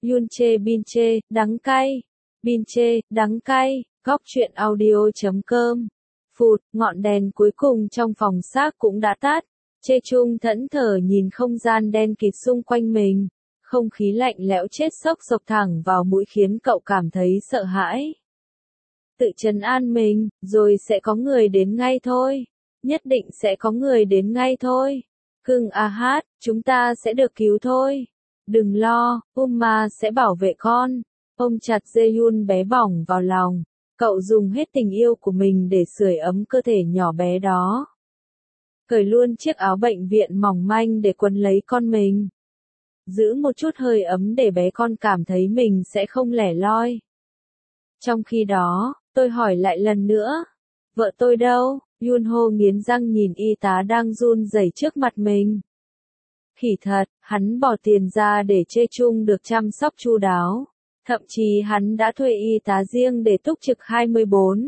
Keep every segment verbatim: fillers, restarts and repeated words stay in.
Yunche Binche, đắng cay. Binche, đắng cay. Góc truyện audio chấm com. Phụt, ngọn đèn cuối cùng trong phòng xác cũng đã tắt. Chê Chung thẫn thờ nhìn không gian đen kịt xung quanh mình. Không khí lạnh lẽo chết sốc sộc thẳng vào mũi khiến cậu cảm thấy sợ hãi. Tự trấn an mình, rồi sẽ có người đến ngay thôi. Nhất định sẽ có người đến ngay thôi. Cưng a hát, chúng ta sẽ được cứu thôi. Đừng lo, Umma sẽ bảo vệ con. Ôm chặt Jaehyun bé bỏng vào lòng. Cậu dùng hết tình yêu của mình để sưởi ấm cơ thể nhỏ bé đó. Cởi luôn chiếc áo bệnh viện mỏng manh để quấn lấy con mình. Giữ một chút hơi ấm để bé con cảm thấy mình sẽ không lẻ loi. Trong khi đó, tôi hỏi lại lần nữa. Vợ tôi đâu? Yunho nghiến răng nhìn y tá đang run rẩy trước mặt mình. Khỉ thật, hắn bỏ tiền ra để Chê Chung được chăm sóc chu đáo. Thậm chí hắn đã thuê y tá riêng để túc trực hai mươi bốn.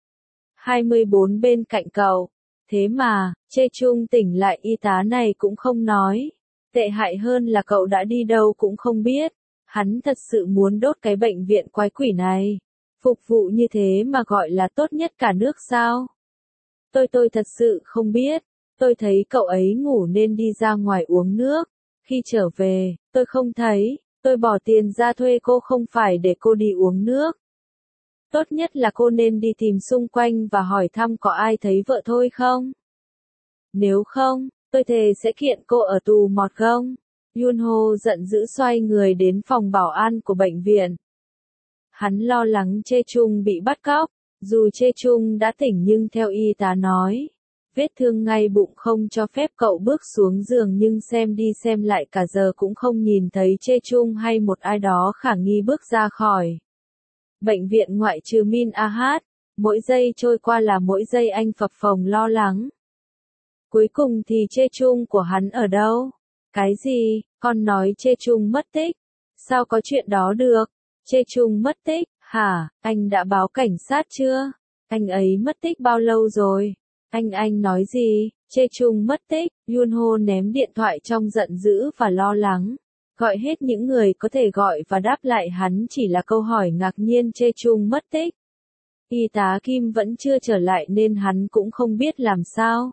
hai mươi bốn bên cạnh cậu. Thế mà, Chê Chung tỉnh lại y tá này cũng không nói. Tệ hại hơn là cậu đã đi đâu cũng không biết. Hắn thật sự muốn đốt cái bệnh viện quái quỷ này. Phục vụ như thế mà gọi là tốt nhất cả nước sao? Tôi tôi thật sự không biết. Tôi thấy cậu ấy ngủ nên đi ra ngoài uống nước. Khi trở về, tôi không thấy. Tôi bỏ tiền ra thuê cô không phải để cô đi uống nước. Tốt nhất là cô nên đi tìm xung quanh và hỏi thăm có ai thấy vợ thôi không? Nếu không, tôi thề sẽ kiện cô ở tù mọt gông. Yunho giận dữ xoay người đến phòng bảo an của bệnh viện. Hắn lo lắng Chê Chung bị bắt cóc. Dù Chê Chung đã tỉnh nhưng theo y tá nói, vết thương ngay bụng không cho phép cậu bước xuống giường, nhưng xem đi xem lại cả giờ cũng không nhìn thấy Chê Chung hay một ai đó khả nghi bước ra khỏi bệnh viện ngoại trừ Min A Hát. Mỗi giây trôi qua là mỗi giây anh phập phồng lo lắng. Cuối cùng thì Chê Chung của hắn ở đâu? Cái gì? Con nói Chê Chung mất tích? Sao có chuyện đó được? Chê Chung mất tích? Hả, anh đã báo cảnh sát chưa? Anh ấy mất tích bao lâu rồi? Anh anh nói gì? Chê Chung mất tích. Yunho ném điện thoại trong giận dữ và lo lắng. Gọi hết những người có thể gọi và đáp lại hắn chỉ là câu hỏi ngạc nhiên. Chê Chung mất tích. Y tá Kim vẫn chưa trở lại nên hắn cũng không biết làm sao.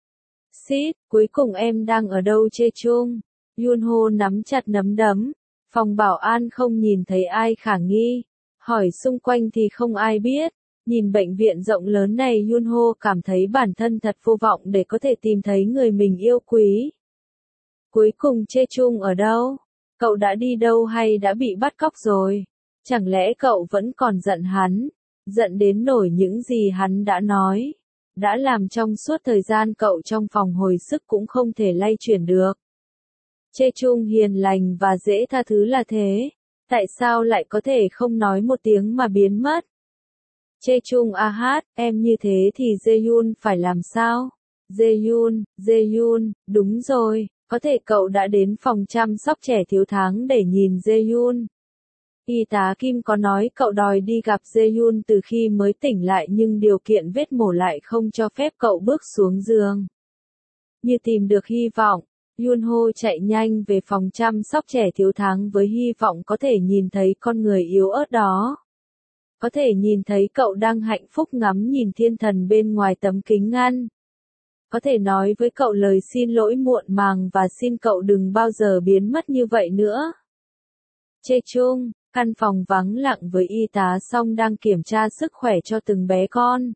Xít, cuối cùng em đang ở đâu Chê Chung? Yunho nắm chặt nắm đấm. Phòng bảo an không nhìn thấy ai khả nghi. Hỏi xung quanh thì không ai biết. Nhìn bệnh viện rộng lớn này, Yunho cảm thấy bản thân thật vô vọng để có thể tìm thấy người mình yêu quý. Cuối cùng Chê Chung ở đâu? Cậu đã đi đâu hay đã bị bắt cóc rồi? Chẳng lẽ cậu vẫn còn giận hắn? Giận đến nổi những gì hắn đã nói. Đã làm trong suốt thời gian cậu trong phòng hồi sức cũng không thể lay chuyển được. Chê Chung hiền lành và dễ tha thứ là thế. Tại sao lại có thể không nói một tiếng mà biến mất? Chê Chung a hát, em như thế thì Jaehyun phải làm sao? Jaehyun, Jaehyun, đúng rồi, có thể cậu đã đến phòng chăm sóc trẻ thiếu tháng để nhìn Jaehyun. Y tá Kim có nói cậu đòi đi gặp Jaehyun từ khi mới tỉnh lại, nhưng điều kiện vết mổ lại không cho phép cậu bước xuống giường. Như tìm được hy vọng, Yunho chạy nhanh về phòng chăm sóc trẻ thiếu tháng với hy vọng có thể nhìn thấy con người yếu ớt đó. Có thể nhìn thấy cậu đang hạnh phúc ngắm nhìn thiên thần bên ngoài tấm kính ngăn. Có thể nói với cậu lời xin lỗi muộn màng và xin cậu đừng bao giờ biến mất như vậy nữa. Chê Chung, căn phòng vắng lặng với y tá Song đang kiểm tra sức khỏe cho từng bé con.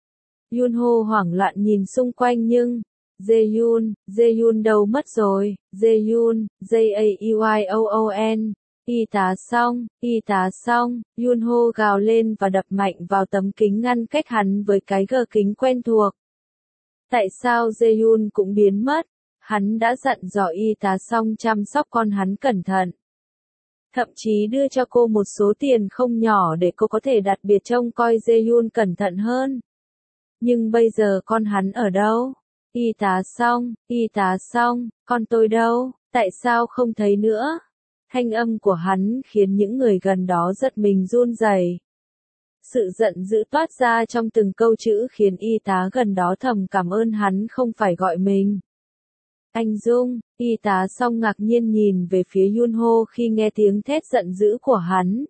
Yunho hoảng loạn nhìn xung quanh nhưng... Jaehyun, Jaehyun đâu mất rồi? Jaehyun, J A E Y O O N. Y tá Song, y tá Song. Yunho gào lên và đập mạnh vào tấm kính ngăn cách hắn với cái gờ kính quen thuộc. Tại sao Jaehyun cũng biến mất? Hắn đã dặn dò y tá Song chăm sóc con hắn cẩn thận. Thậm chí đưa cho cô một số tiền không nhỏ để cô có thể đặc biệt trông coi Jaehyun cẩn thận hơn. Nhưng bây giờ con hắn ở đâu? Y tá Song, y tá Song, con tôi đâu? Tại sao không thấy nữa? Thanh âm của hắn khiến những người gần đó giật mình run rẩy. Sự giận dữ toát ra trong từng câu chữ khiến y tá gần đó thầm cảm ơn hắn không phải gọi mình. Anh Dung, y tá Song ngạc nhiên nhìn về phía Yunho khi nghe tiếng thét giận dữ của hắn.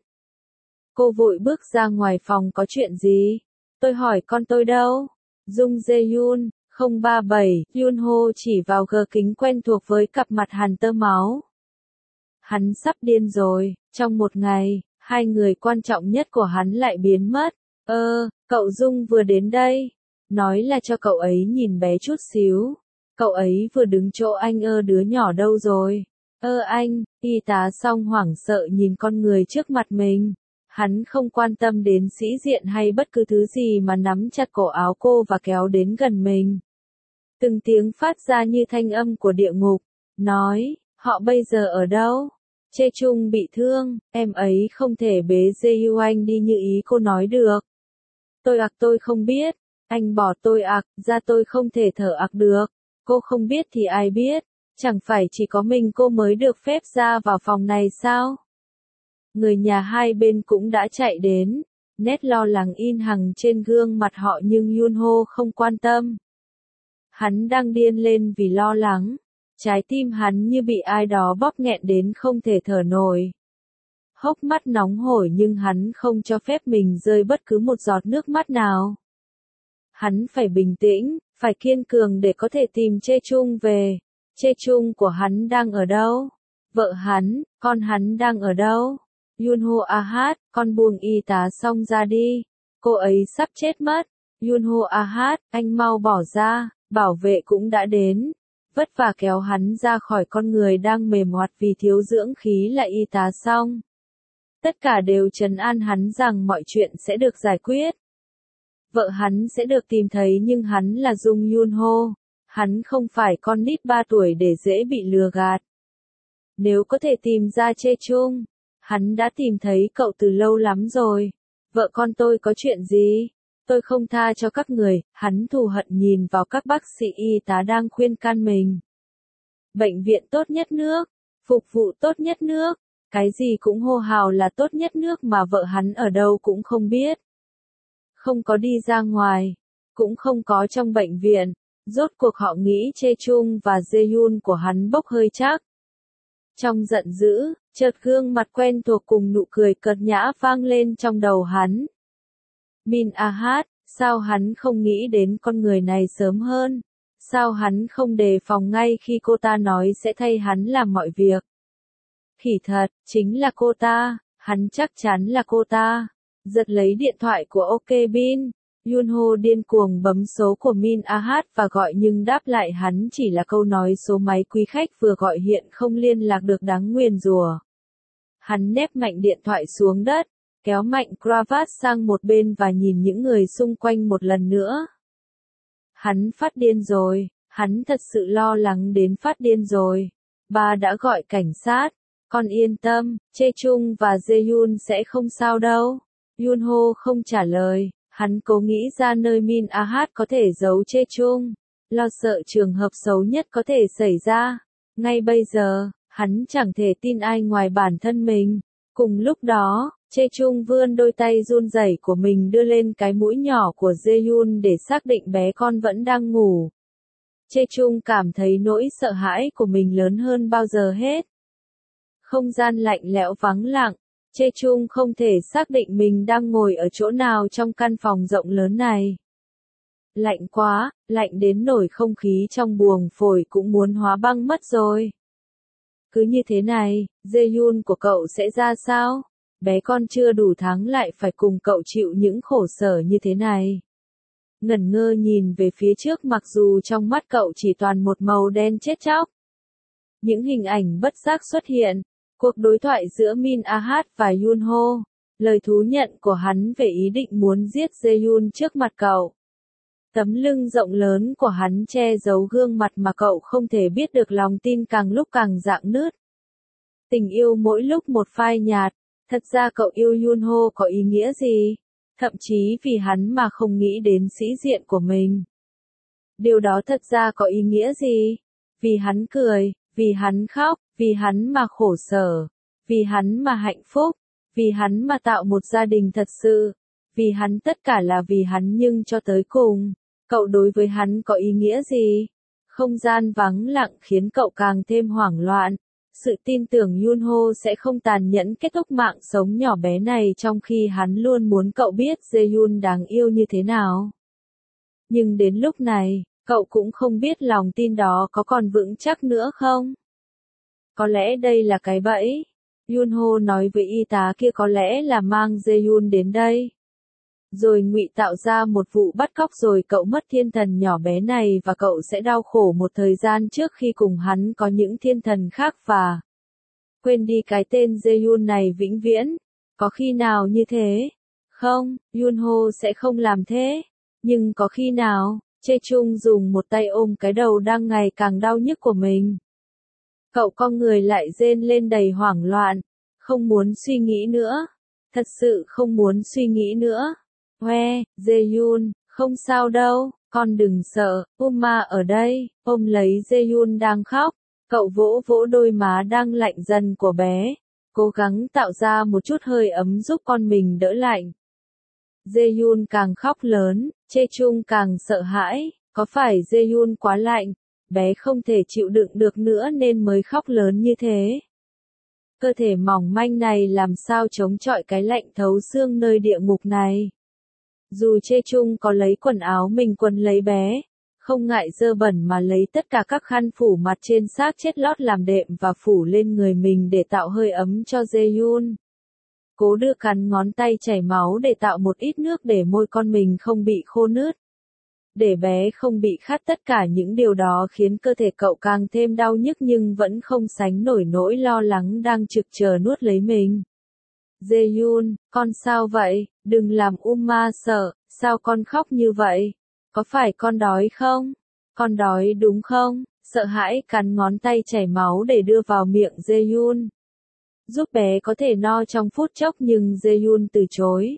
Cô vội bước ra ngoài phòng, có chuyện gì? Tôi hỏi con tôi đâu? Dung Jae-yun, không ba bảy, Yunho chỉ vào gờ kính quen thuộc với cặp mặt hằn tơ máu. Hắn sắp điên rồi, trong một ngày, hai người quan trọng nhất của hắn lại biến mất. Ơ, cậu Dung vừa đến đây. Nói là cho cậu ấy nhìn bé chút xíu. Cậu ấy vừa đứng chỗ anh. Ơ đứa nhỏ đâu rồi? Ơ anh, y tá Song hoảng sợ nhìn con người trước mặt mình. Hắn không quan tâm đến sĩ diện hay bất cứ thứ gì mà nắm chặt cổ áo cô và kéo đến gần mình. Từng tiếng phát ra như thanh âm của địa ngục. Nói, họ bây giờ ở đâu? Chê Chung bị thương, em ấy không thể bế Jae-yu anh đi như ý cô nói được. Tôi ạc tôi không biết, anh bỏ tôi ạc, ra tôi không thể thở ạc được. Cô không biết thì ai biết, chẳng phải chỉ có mình cô mới được phép ra vào phòng này sao? Người nhà hai bên cũng đã chạy đến, nét lo lắng in hằn trên gương mặt họ nhưng Yunho không quan tâm. Hắn đang điên lên vì lo lắng, trái tim hắn như bị ai đó bóp nghẹn đến không thể thở nổi. Hốc mắt nóng hổi nhưng hắn không cho phép mình rơi bất cứ một giọt nước mắt nào. Hắn phải bình tĩnh, phải kiên cường để có thể tìm Chê Chung về. Chê Chung của hắn đang ở đâu? Vợ hắn, con hắn đang ở đâu? Yunho a hát, con buông y tá Song ra đi. Cô ấy sắp chết mất. Yunho a hát, anh mau bỏ ra, bảo vệ cũng đã đến. Vất vả kéo hắn ra khỏi con người đang mềm oặt vì thiếu dưỡng khí là y tá Song. Tất cả đều trấn an hắn rằng mọi chuyện sẽ được giải quyết. Vợ hắn sẽ được tìm thấy nhưng hắn là Dung Yunho. Hắn không phải con nít ba tuổi để dễ bị lừa gạt. Nếu có thể tìm ra Chê Chung, hắn đã tìm thấy cậu từ lâu lắm rồi. Vợ con tôi có chuyện gì? Tôi không tha cho các người, hắn thù hận nhìn vào các bác sĩ y tá đang khuyên can mình. Bệnh viện tốt nhất nước, phục vụ tốt nhất nước, cái gì cũng hô hào là tốt nhất nước mà vợ hắn ở đâu cũng không biết. Không có đi ra ngoài, cũng không có trong bệnh viện, rốt cuộc họ nghĩ Chê Chung và Jae-yun của hắn bốc hơi chắc. Trong giận dữ, chợt gương mặt quen thuộc cùng nụ cười cợt nhã vang lên trong đầu hắn. Min A-hát, sao hắn không nghĩ đến con người này sớm hơn? Sao hắn không đề phòng ngay khi cô ta nói sẽ thay hắn làm mọi việc? Khỉ thật, chính là cô ta, hắn chắc chắn là cô ta. Giật lấy điện thoại của OK Bin, Yunho điên cuồng bấm số của Min A-hát và gọi nhưng đáp lại hắn chỉ là câu nói số máy quý khách vừa gọi hiện không liên lạc được đáng nguyền rủa. Hắn nép mạnh điện thoại xuống đất, kéo mạnh cravat sang một bên và nhìn những người xung quanh một lần nữa. Hắn phát điên rồi, hắn thật sự lo lắng đến phát điên rồi. Ba đã gọi cảnh sát, con yên tâm, Chê Chung và Jae-yun sẽ không sao đâu. Yunho không trả lời, hắn cố nghĩ ra nơi Min A-hát có thể giấu Chê Chung, lo sợ trường hợp xấu nhất có thể xảy ra. Ngay bây giờ, hắn chẳng thể tin ai ngoài bản thân mình. Cùng lúc đó, Chê Chung vươn đôi tay run rẩy của mình đưa lên cái mũi nhỏ của Jae-yun để xác định bé con vẫn đang ngủ. Chê Chung cảm thấy nỗi sợ hãi của mình lớn hơn bao giờ hết. Không gian lạnh lẽo vắng lặng, Chê Chung không thể xác định mình đang ngồi ở chỗ nào trong căn phòng rộng lớn này. Lạnh quá, lạnh đến nổi không khí trong buồng phổi cũng muốn hóa băng mất rồi. Cứ như thế này, Jae-yun của cậu sẽ ra sao? Bé con chưa đủ tháng lại phải cùng cậu chịu những khổ sở như thế này. Ngẩn ngơ nhìn về phía trước mặc dù trong mắt cậu chỉ toàn một màu đen chết chóc. Những hình ảnh bất giác xuất hiện. Cuộc đối thoại giữa Min A-hát và Yunho. Lời thú nhận của hắn về ý định muốn giết Jae-yun trước mặt cậu. Tấm lưng rộng lớn của hắn che giấu gương mặt mà cậu không thể biết được lòng tin càng lúc càng rạn nứt. Tình yêu mỗi lúc một phai nhạt. Thật ra cậu yêu Yunho có ý nghĩa gì? Thậm chí vì hắn mà không nghĩ đến sĩ diện của mình. Điều đó thật ra có ý nghĩa gì? Vì hắn cười, vì hắn khóc, vì hắn mà khổ sở, vì hắn mà hạnh phúc, vì hắn mà tạo một gia đình thật sự, vì hắn tất cả là vì hắn nhưng cho tới cùng, cậu đối với hắn có ý nghĩa gì? Không gian vắng lặng khiến cậu càng thêm hoảng loạn. Sự tin tưởng Yunho sẽ không tàn nhẫn kết thúc mạng sống nhỏ bé này trong khi hắn luôn muốn cậu biết Jaehyun đáng yêu như thế nào. Nhưng đến lúc này, cậu cũng không biết lòng tin đó có còn vững chắc nữa không? Có lẽ đây là cái bẫy. Yunho nói với y tá kia có lẽ là mang Jaehyun đến đây. Rồi ngụy tạo ra một vụ bắt cóc rồi cậu mất thiên thần nhỏ bé này và cậu sẽ đau khổ một thời gian trước khi cùng hắn có những thiên thần khác và quên đi cái tên Jaehyun này vĩnh viễn. Có khi nào như thế? Không, Yunho sẽ không làm thế. Nhưng có khi nào, Chae Chung dùng một tay ôm cái đầu đang ngày càng đau nhức của mình. Cậu con người lại rên lên đầy hoảng loạn. Không muốn suy nghĩ nữa. Thật sự không muốn suy nghĩ nữa. Hoe, Jaehyun, không sao đâu, con đừng sợ, Uma ở đây, ôm lấy Jaehyun đang khóc. Cậu vỗ vỗ đôi má đang lạnh dần của bé, cố gắng tạo ra một chút hơi ấm giúp con mình đỡ lạnh. Jaehyun càng khóc lớn, Chae Chung càng sợ hãi, có phải Jaehyun quá lạnh, bé không thể chịu đựng được nữa nên mới khóc lớn như thế. Cơ thể mỏng manh này làm sao chống chọi cái lạnh thấu xương nơi địa ngục này. Dù Chae Chung có lấy quần áo mình quấn lấy bé, không ngại dơ bẩn mà lấy tất cả các khăn phủ mặt trên xác chết lót làm đệm và phủ lên người mình để tạo hơi ấm cho Jaehyun. Cố đưa cắn ngón tay chảy máu để tạo một ít nước để môi con mình không bị khô nứt. Để bé không bị khát, tất cả những điều đó khiến cơ thể cậu càng thêm đau nhức nhưng vẫn không sánh nổi nỗi lo lắng đang trực chờ nuốt lấy mình. Jaehyun, con sao vậy? Đừng làm Uma sợ, sao con khóc như vậy? Có phải con đói không? Con đói đúng không? Sợ hãi cắn ngón tay chảy máu để đưa vào miệng Jaehyun. Giúp bé có thể no trong phút chốc nhưng Jaehyun từ chối.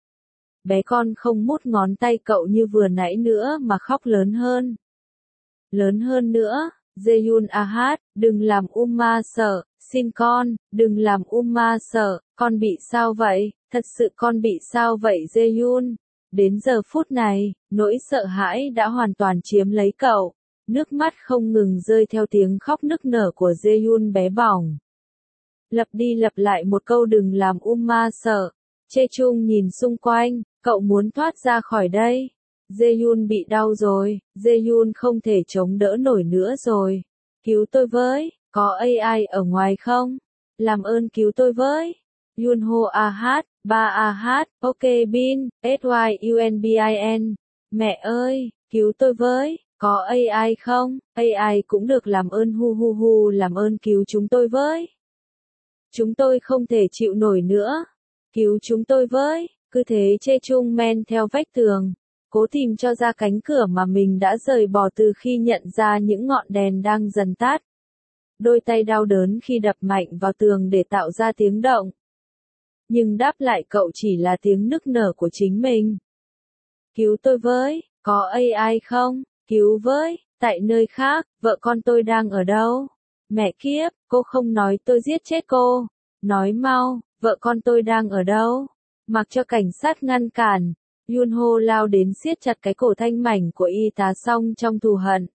Bé con không mút ngón tay cậu như vừa nãy nữa mà khóc lớn hơn. Lớn hơn nữa, Jaehyun a hát, đừng làm Uma sợ, xin con, đừng làm Uma sợ, con bị sao vậy, thật sự con bị sao vậy Jaehyun. Đến giờ phút này, nỗi sợ hãi đã hoàn toàn chiếm lấy cậu, nước mắt không ngừng rơi theo tiếng khóc nức nở của Jaehyun bé bỏng. Lặp đi lặp lại một câu đừng làm Uma sợ. Chae Chung nhìn xung quanh, cậu muốn thoát ra khỏi đây. Jaehyun bị đau rồi, Jaehyun không thể chống đỡ nổi nữa rồi. Cứu tôi với, có a i ở ngoài không? Làm ơn cứu tôi với. Yunho a hát, ba a hát, ok bin, S Y U N B I N. Mẹ ơi, cứu tôi với, có a i không? a i cũng được làm ơn hu hu hu làm ơn cứu chúng tôi với. Chúng tôi không thể chịu nổi nữa. Cứu chúng tôi với, cứ thế Chae Chung men theo vách tường, cố tìm cho ra cánh cửa mà mình đã rời bỏ từ khi nhận ra những ngọn đèn đang dần tắt. Đôi tay đau đớn khi đập mạnh vào tường để tạo ra tiếng động. Nhưng đáp lại cậu chỉ là tiếng nức nở của chính mình. Cứu tôi với, có a i không? Cứu với, tại nơi khác, vợ con tôi đang ở đâu? Mẹ kiếp, cô không nói tôi giết chết cô. Nói mau, vợ con tôi đang ở đâu? Mặc cho cảnh sát ngăn cản, Yunho lao đến siết chặt cái cổ thanh mảnh của y tá Song trong thù hận.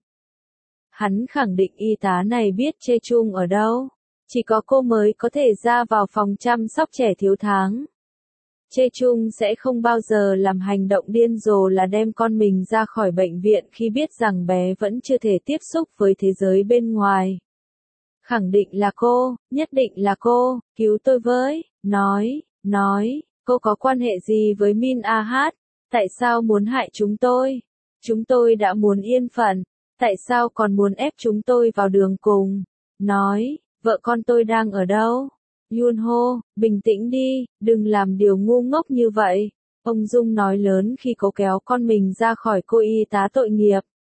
Hắn khẳng định y tá này biết Chae Chung ở đâu. Chỉ có cô mới có thể ra vào phòng chăm sóc trẻ thiếu tháng. Chae Chung sẽ không bao giờ làm hành động điên rồ là đem con mình ra khỏi bệnh viện khi biết rằng bé vẫn chưa thể tiếp xúc với thế giới bên ngoài. Khẳng định là cô, nhất định là cô, cứu tôi với, nói, nói, cô có quan hệ gì với Min a hát, tại sao muốn hại chúng tôi? Chúng tôi đã muốn yên phận, tại sao còn muốn ép chúng tôi vào đường cùng? Nói, vợ con tôi đang ở đâu? Yunho, bình tĩnh đi, đừng làm điều ngu ngốc như vậy. Ông Dung nói lớn khi cố kéo con mình ra khỏi cô y tá tội nghiệp.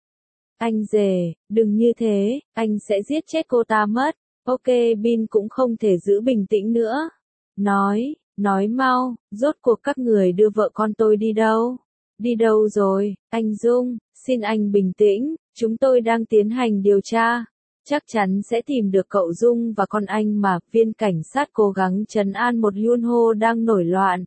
Anh rể, đừng như thế, anh sẽ giết chết cô ta mất. Ok Bin cũng không thể giữ bình tĩnh nữa. Nói, nói mau, rốt cuộc các người đưa vợ con tôi đi đâu? Đi đâu rồi, anh Dung, xin anh bình tĩnh, chúng tôi đang tiến hành điều tra. Chắc chắn sẽ tìm được cậu Dung và con anh mà, viên cảnh sát cố gắng trấn an một Yunho đang nổi loạn.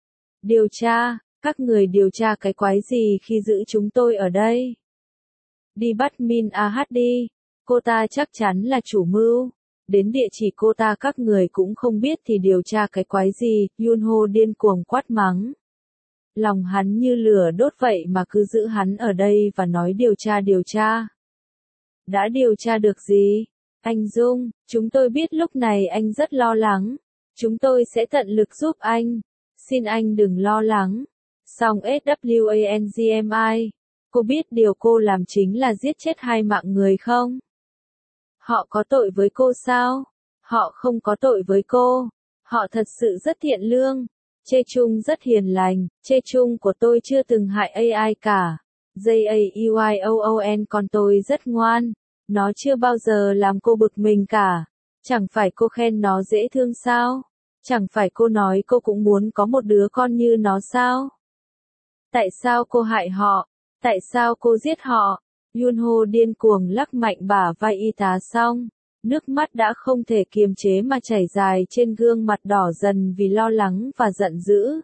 Điều tra, các người điều tra cái quái gì khi giữ chúng tôi ở đây? Đi bắt Min Ah đi. Cô ta chắc chắn là chủ mưu. Đến địa chỉ cô ta các người cũng không biết thì điều tra cái quái gì, Yunho điên cuồng quát mắng. Lòng hắn như lửa đốt vậy mà cứ giữ hắn ở đây và nói điều tra điều tra. Đã điều tra được gì? Anh Dung, chúng tôi biết lúc này anh rất lo lắng. Chúng tôi sẽ tận lực giúp anh. Xin anh đừng lo lắng. Song SWANGMI, cô biết điều cô làm chính là giết chết hai mạng người không? Họ có tội với cô sao? Họ không có tội với cô. Họ thật sự rất thiện lương. Chê Chung rất hiền lành. Chê Chung của tôi chưa từng hại a i cả. J A E Y O O N con tôi rất ngoan. Nó chưa bao giờ làm cô bực mình cả. Chẳng phải cô khen nó dễ thương sao? Chẳng phải cô nói cô cũng muốn có một đứa con như nó sao? Tại sao cô hại họ? Tại sao cô giết họ? Yunho điên cuồng lắc mạnh bả vai y tá xong. Nước mắt đã không thể kiềm chế mà chảy dài trên gương mặt đỏ dần vì lo lắng và giận dữ.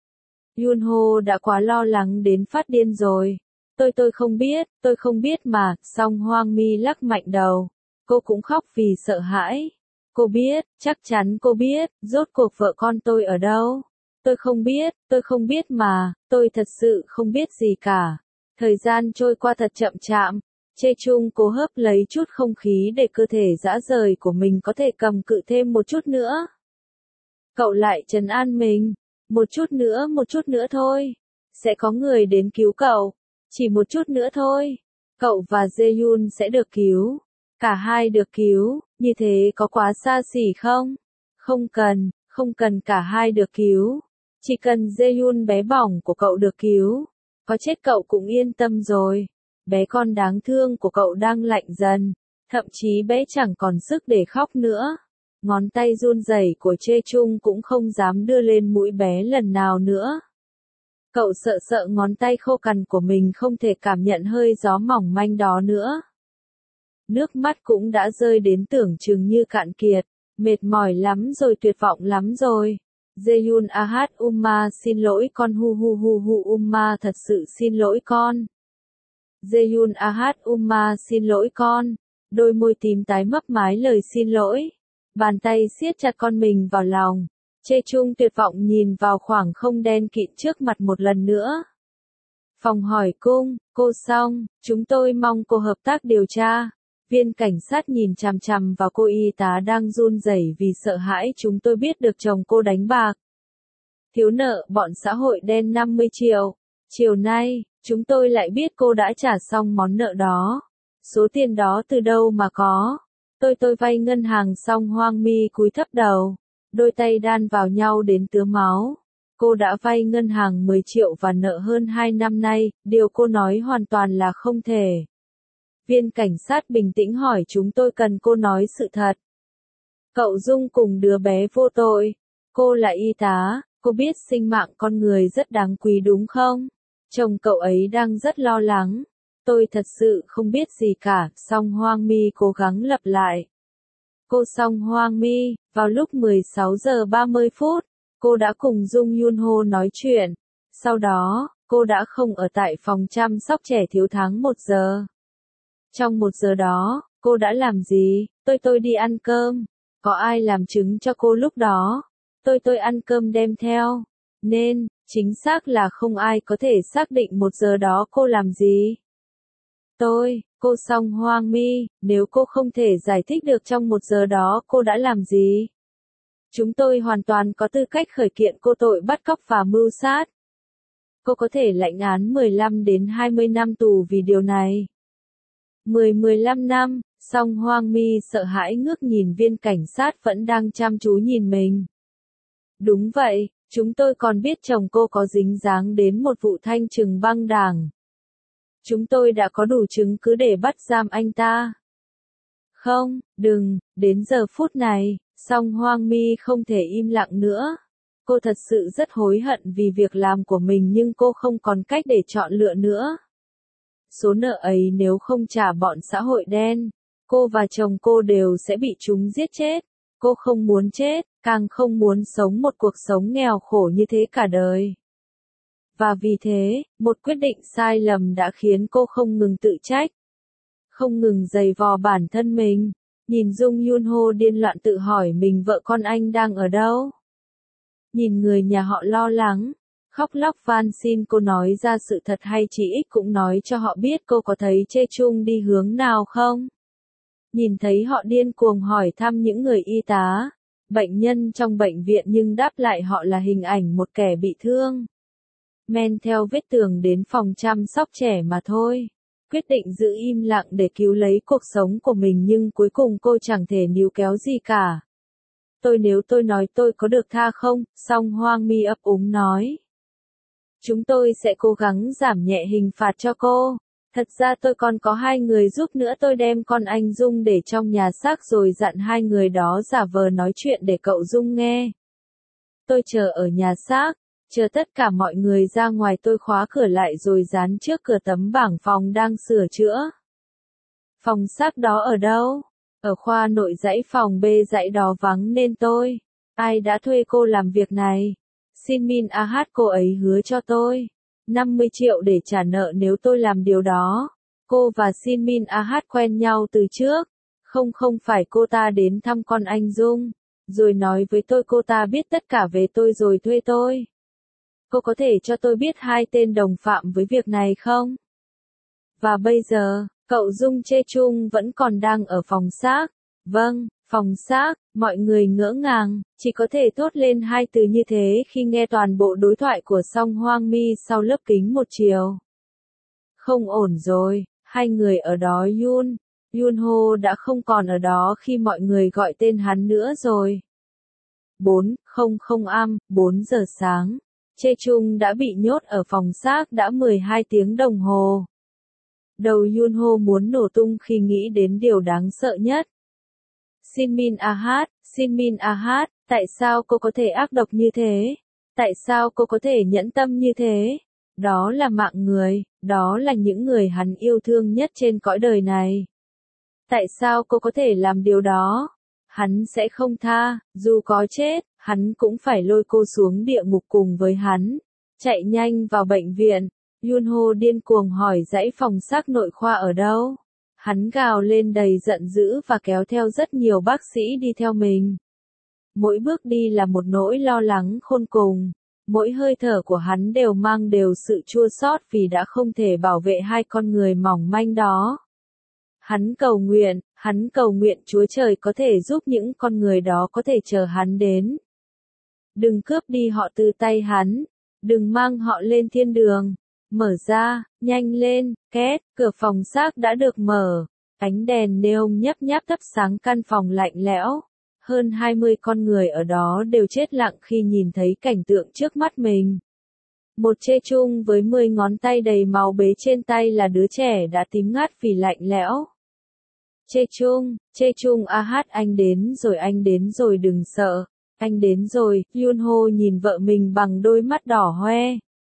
Yunho đã quá lo lắng đến phát điên rồi. Tôi tôi không biết, tôi không biết mà, song Hoang Mi lắc mạnh đầu. Cô cũng khóc vì sợ hãi. Cô biết, chắc chắn cô biết, rốt cuộc vợ con tôi ở đâu. Tôi không biết, tôi không biết mà, tôi thật sự không biết gì cả. Thời gian trôi qua thật chậm chạp. Chê Chung cố hớp lấy chút không khí để cơ thể dã rời của mình có thể cầm cự thêm một chút nữa. Cậu lại trấn an mình. Một chút nữa, một chút nữa thôi. Sẽ có người đến cứu cậu. Chỉ một chút nữa thôi. Cậu và Jaehyun sẽ được cứu. Cả hai được cứu, như thế có quá xa xỉ không? Không cần, không cần cả hai được cứu. Chỉ cần Jaehyun bé bỏng của cậu được cứu. Có chết cậu cũng yên tâm rồi. Bé con đáng thương của cậu đang lạnh dần. Thậm chí bé chẳng còn sức để khóc nữa. Ngón tay run rẩy của Chê Chung cũng không dám đưa lên mũi bé lần nào nữa. Cậu sợ sợ ngón tay khô cằn của mình không thể cảm nhận hơi gió mỏng manh đó nữa. Nước mắt cũng đã rơi đến tưởng chừng như cạn kiệt. Mệt mỏi lắm rồi, tuyệt vọng lắm rồi. Jaehyun Ah Umma xin lỗi con, hu hu hu hu Umma thật sự xin lỗi con. Jaehyun Ah Umma xin lỗi con. Đôi môi tím tái mấp mái lời xin lỗi. Bàn tay siết chặt con mình vào lòng. Chê Chung tuyệt vọng nhìn vào khoảng không đen kịt trước mặt một lần nữa. Phòng hỏi cung, cô Song, chúng tôi mong cô hợp tác điều tra. Viên cảnh sát nhìn chằm chằm vào cô y tá đang run rẩy vì sợ hãi. Chúng tôi biết được chồng cô đánh bạc. Thiếu nợ bọn xã hội đen năm mươi triệu. Chiều nay, chúng tôi lại biết cô đã trả xong món nợ đó. Số tiền đó từ đâu mà có? Tôi tôi vay ngân hàng xong. Hoang Mi cúi thấp đầu. Đôi tay đan vào nhau đến tứa máu. Cô đã vay ngân hàng mười triệu và nợ hơn hai năm nay, điều cô nói hoàn toàn là không thể. Viên cảnh sát bình tĩnh hỏi, chúng tôi cần cô nói sự thật. Cậu Dung cùng đứa bé vô tội. Cô là y tá, cô biết sinh mạng con người rất đáng quý đúng không? Chồng cậu ấy đang rất lo lắng. Tôi thật sự không biết gì cả, song Hoang Mi cố gắng lặp lại. Cô Song Hoang Mi, vào lúc mười sáu giờ ba mươi phút, cô đã cùng Dung Yunho nói chuyện. Sau đó, cô đã không ở tại phòng chăm sóc trẻ thiếu tháng một giờ. Trong một giờ đó, cô đã làm gì? Tôi tôi đi ăn cơm. Có ai làm chứng cho cô lúc đó? Tôi tôi ăn cơm đem theo. Nên, chính xác là không ai có thể xác định một giờ đó cô làm gì. Tôi, cô Song Hoang Mi, nếu cô không thể giải thích được trong một giờ đó cô đã làm gì, chúng tôi hoàn toàn có tư cách khởi kiện cô tội bắt cóc và mưu sát. Cô có thể lãnh án mười lăm đến hai mươi năm tù vì điều này. mười mười lăm năm, Song Hoang Mi sợ hãi ngước nhìn viên cảnh sát vẫn đang chăm chú nhìn mình. Đúng vậy, chúng tôi còn biết chồng cô có dính dáng đến một vụ thanh trừng băng đảng. Chúng tôi đã có đủ chứng cứ để bắt giam anh ta. Không, đừng, đến giờ phút này, Song Hoang Mi không thể im lặng nữa. Cô thật sự rất hối hận vì việc làm của mình nhưng cô không còn cách để chọn lựa nữa. Số nợ ấy nếu không trả bọn xã hội đen, cô và chồng cô đều sẽ bị chúng giết chết. Cô không muốn chết, càng không muốn sống một cuộc sống nghèo khổ như thế cả đời. Và vì thế, một quyết định sai lầm đã khiến cô không ngừng tự trách. không ngừng giày vò bản thân mình. Nhìn Dung Yunho điên loạn tự hỏi mình vợ con anh đang ở đâu. Nhìn người nhà họ lo lắng, khóc lóc van xin cô nói ra sự thật hay chỉ ít cũng nói cho họ biết cô có thấy Chê Chung đi hướng nào không. Nhìn thấy họ điên cuồng hỏi thăm những người y tá, bệnh nhân trong bệnh viện nhưng đáp lại họ là hình ảnh một kẻ bị thương. Men theo vết tường đến phòng chăm sóc trẻ mà thôi. Quyết định giữ im lặng để cứu lấy cuộc sống của mình nhưng cuối cùng cô chẳng thể níu kéo gì cả. Tôi nếu tôi nói tôi có được tha không, song Hoang Mi ấp úng nói. Chúng tôi sẽ cố gắng giảm nhẹ hình phạt cho cô. Thật ra tôi còn có hai người giúp nữa tôi đem con anh Dung để trong nhà xác rồi dặn hai người đó giả vờ nói chuyện để cậu Dung nghe. Tôi chờ ở nhà xác, chờ tất cả mọi người ra ngoài tôi khóa cửa lại rồi dán trước cửa tấm bảng phòng đang sửa chữa. Phòng xác đó ở đâu? Ở khoa nội dãy phòng B dãy đó vắng nên tôi. Ai đã thuê cô làm việc này? Xin Min A Hát cô ấy hứa cho tôi năm mươi triệu để trả nợ nếu tôi làm điều đó. Cô và Sin Min A Hát quen nhau từ trước. Không không phải cô ta đến thăm con anh Dung, rồi nói với tôi cô ta biết tất cả về tôi rồi thuê tôi. Cô có thể cho tôi biết hai tên đồng phạm với việc này không? Và bây giờ, cậu Dung Chê Chung vẫn còn đang ở phòng xác. Vâng, phòng xác, mọi người ngỡ ngàng, chỉ có thể thốt lên hai từ như thế khi nghe toàn bộ đối thoại của Song Hoang Mi sau lớp kính một chiều. Không ổn rồi, hai người ở đó Yun, Yunho đã không còn ở đó khi mọi người gọi tên hắn nữa rồi. bốn không không am, bốn giờ sáng. Chê Chung đã bị nhốt ở phòng xác đã mười hai tiếng đồng hồ. Đầu Yunho muốn nổ tung khi nghĩ đến điều đáng sợ nhất. Sin Min A Hát, Sin Min A Hát, tại sao cô có thể ác độc như thế? Tại sao cô có thể nhẫn tâm như thế? Đó là mạng người, đó là những người hắn yêu thương nhất trên cõi đời này. Tại sao cô có thể làm điều đó? Hắn sẽ không tha, dù có chết, hắn cũng phải lôi cô xuống địa ngục cùng với hắn. Chạy nhanh vào bệnh viện. Yunho điên cuồng hỏi dãy phòng xác nội khoa ở đâu. Hắn gào lên đầy giận dữ và kéo theo rất nhiều bác sĩ đi theo mình. Mỗi bước đi là một nỗi lo lắng khôn cùng. Mỗi hơi thở của hắn đều mang đều sự chua xót vì đã không thể bảo vệ hai con người mỏng manh đó. Hắn cầu nguyện, hắn cầu nguyện Chúa Trời có thể giúp những con người đó có thể chờ hắn đến. Đừng cướp đi họ từ tay hắn, đừng mang họ lên thiên đường. Mở ra, nhanh lên, két, cửa phòng xác đã được mở. Ánh đèn neon nhấp nháp thắp sáng căn phòng lạnh lẽo. Hơn hai mươi con người ở đó đều chết lặng khi nhìn thấy cảnh tượng trước mắt mình. Một Chê Chung với mười ngón tay đầy máu bế trên tay là đứa trẻ đã tím ngắt vì lạnh lẽo. Chê Chung, Chê Chung A Hát anh đến rồi anh đến rồi đừng sợ. Anh đến rồi, Yunho nhìn vợ mình bằng đôi mắt đỏ hoe.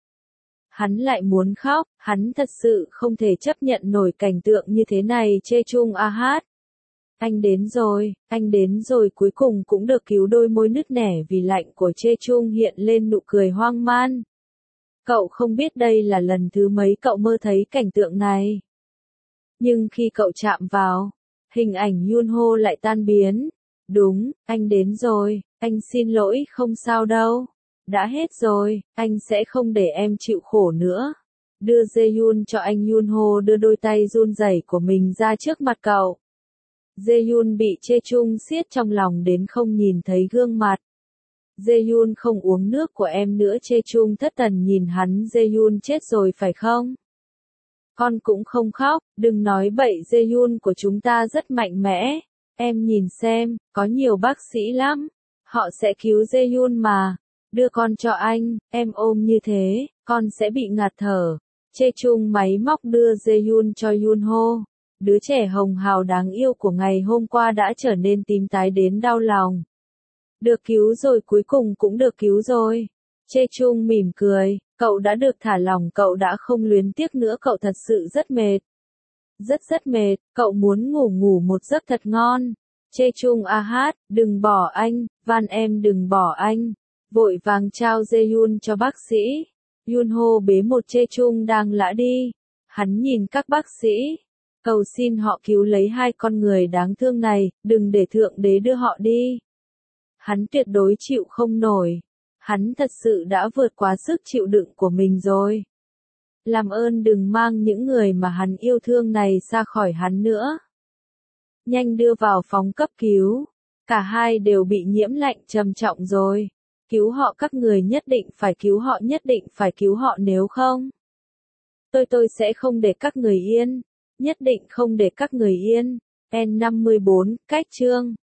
Hắn lại muốn khóc, hắn thật sự không thể chấp nhận nổi cảnh tượng như thế này Chê Chung A Hát. Anh đến rồi, anh đến rồi cuối cùng cũng được cứu đôi môi nứt nẻ vì lạnh của Chê Chung hiện lên nụ cười hoang man. Cậu không biết đây là lần thứ mấy cậu mơ thấy cảnh tượng này. Nhưng khi cậu chạm vào, hình ảnh Yunho lại tan biến. Đúng, anh đến rồi, anh xin lỗi không sao đâu. Đã hết rồi, anh sẽ không để em chịu khổ nữa. Đưa Jaehyun cho anh Yunho đưa đôi tay run rẩy của mình ra trước mặt cậu. Jaehyun bị Chê Chung siết trong lòng đến không nhìn thấy gương mặt. Jaehyun không uống nước của em nữa Chê Chung thất thần nhìn hắn Jaehyun chết rồi phải không? Con cũng không khóc, đừng nói bậy Jaehyun của chúng ta rất mạnh mẽ. Em nhìn xem, có nhiều bác sĩ lắm. Họ sẽ cứu Jaehyun mà. Đưa con cho anh, em ôm như thế, con sẽ bị ngạt thở. Chê Chung máy móc đưa Jaehyun cho Yunho. Đứa trẻ hồng hào đáng yêu của ngày hôm qua đã trở nên tím tái đến đau lòng. Được cứu rồi cuối cùng cũng được cứu rồi. Chê Chung mỉm cười, cậu đã được thả lỏng cậu đã không luyến tiếc nữa cậu thật sự rất mệt. Rất rất mệt, cậu muốn ngủ ngủ một giấc thật ngon. Chê Chung A Hát, đừng bỏ anh, van em đừng bỏ anh. Vội vàng trao Jaehyun cho bác sĩ. Yunho bế một Chê Chung đang lã đi. Hắn nhìn các bác sĩ. Cầu xin họ cứu lấy hai con người đáng thương này, đừng để Thượng Đế đưa họ đi. Hắn tuyệt đối chịu không nổi. Hắn thật sự đã vượt quá sức chịu đựng của mình rồi. Làm ơn đừng mang những người mà hắn yêu thương này ra khỏi hắn nữa. Nhanh đưa vào phòng cấp cứu. Cả hai đều bị nhiễm lạnh trầm trọng rồi. Cứu họ, các người nhất định phải cứu họ, nhất định phải cứu họ, nếu không. Tôi tôi sẽ không để các người yên. Nhất định không để các người yên. N năm mươi bốn, cách chương.